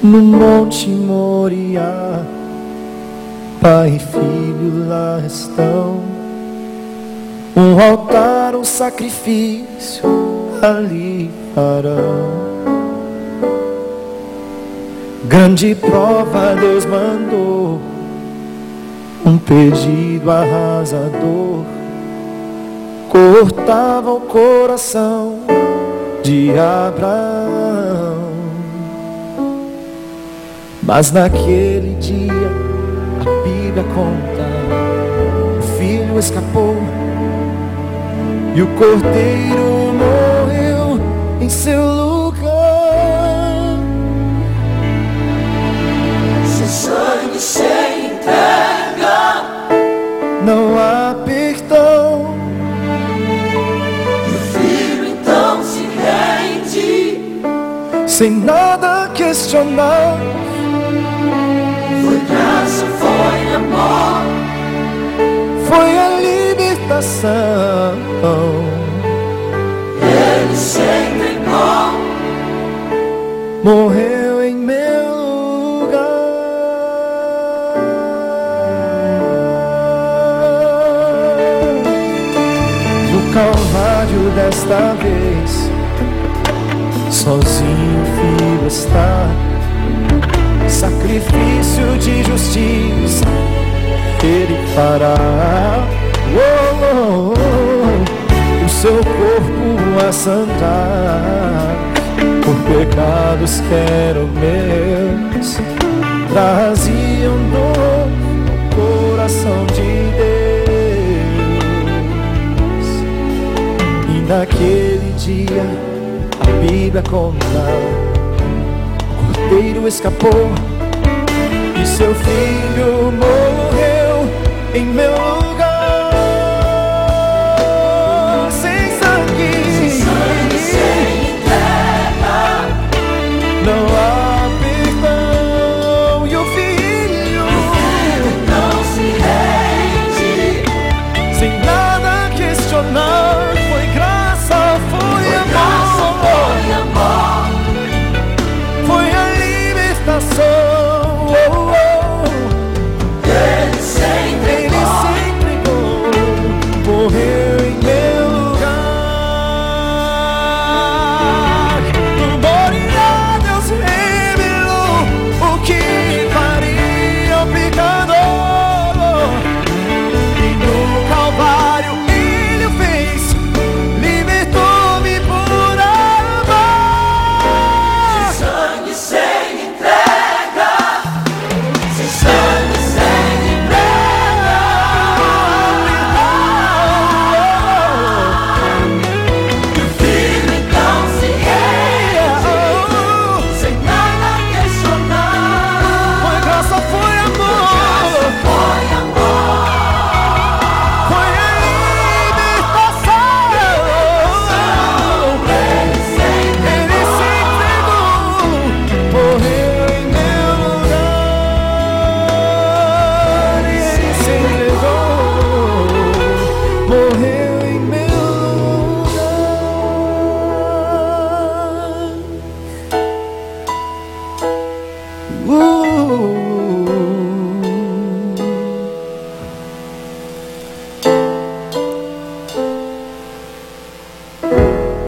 no Monte Moriá, Pai e Filho lá estão. Um altar, um sacrifício ali farão. Grande prova Deus mandou, um pedido arrasador, cortava o coração de Abraão. Mas naquele dia a Bíblia conta, o filho escapou e o cordeiro morreu em seu lugar. Seu sangue se entrega, não há perdão. e o filho então se rende. Sem nada questionar, Foi graça, foi amor, foi a libertação. ele se entregou. Morreu em meu lugar. No Calvário desta vez, sozinho o filho está. Sacrifício de justiça ele fará. Oh, oh, oh. O seu corpo a sangrar por pecados que eram meus, traziam dor no coração de Deus. E naquele dia a Bíblia conta, o cordeiro escapou e seu filho morreu em meu lugar.